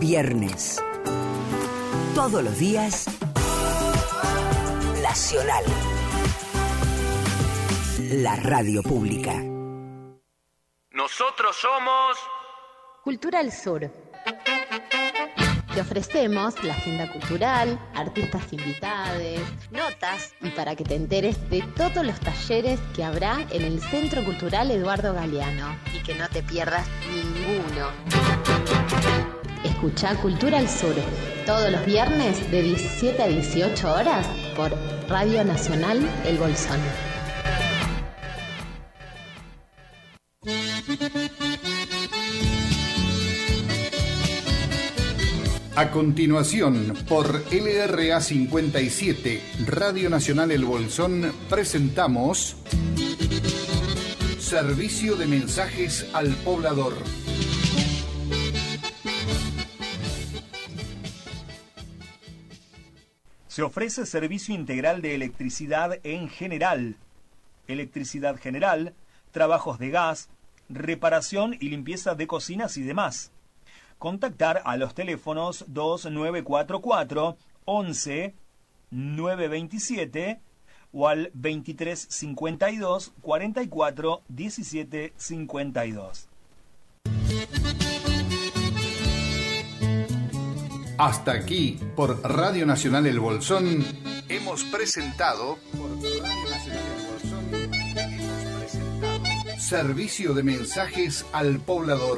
viernes. Todos los días, Nacional. La radio pública. Nosotros somos Cultural Sur. Te ofrecemos la agenda cultural, artistas invitados, notas y para que te enteres de todos los talleres que habrá en el Centro Cultural Eduardo Galeano y que no te pierdas ninguno. Escuchá Cultural Sur todos los viernes de 17 a 18 horas por Radio Nacional El Bolsón. A continuación, por LRA 57, Radio Nacional El Bolsón, presentamos Servicio de Mensajes al Poblador. Se ofrece servicio integral de electricidad en general, electricidad general, trabajos de gas, reparación y limpieza de cocinas y demás. Contactar a los teléfonos 2944 11 927 o al 2352 44 17 52. Hasta aquí, por Radio Nacional El Bolsón, hemos presentado Servicio de Mensajes al Poblador.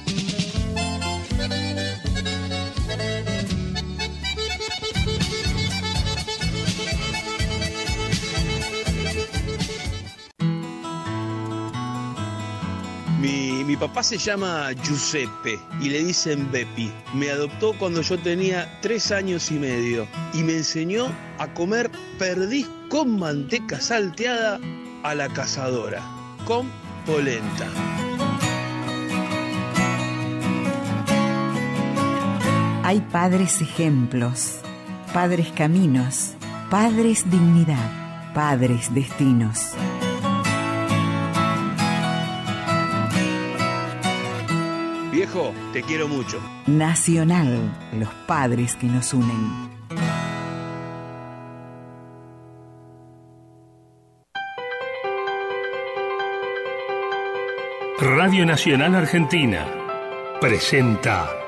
Mi papá se llama Giuseppe y le dicen Bepi. Me adoptó cuando yo tenía 3 años y medio y me enseñó a comer perdiz con manteca salteada a la cazadora, con polenta. Hay padres ejemplos, padres caminos, padres dignidad, padres destinos. Viejo, te quiero mucho. Nacional, los padres que nos unen. Radio Nacional Argentina presenta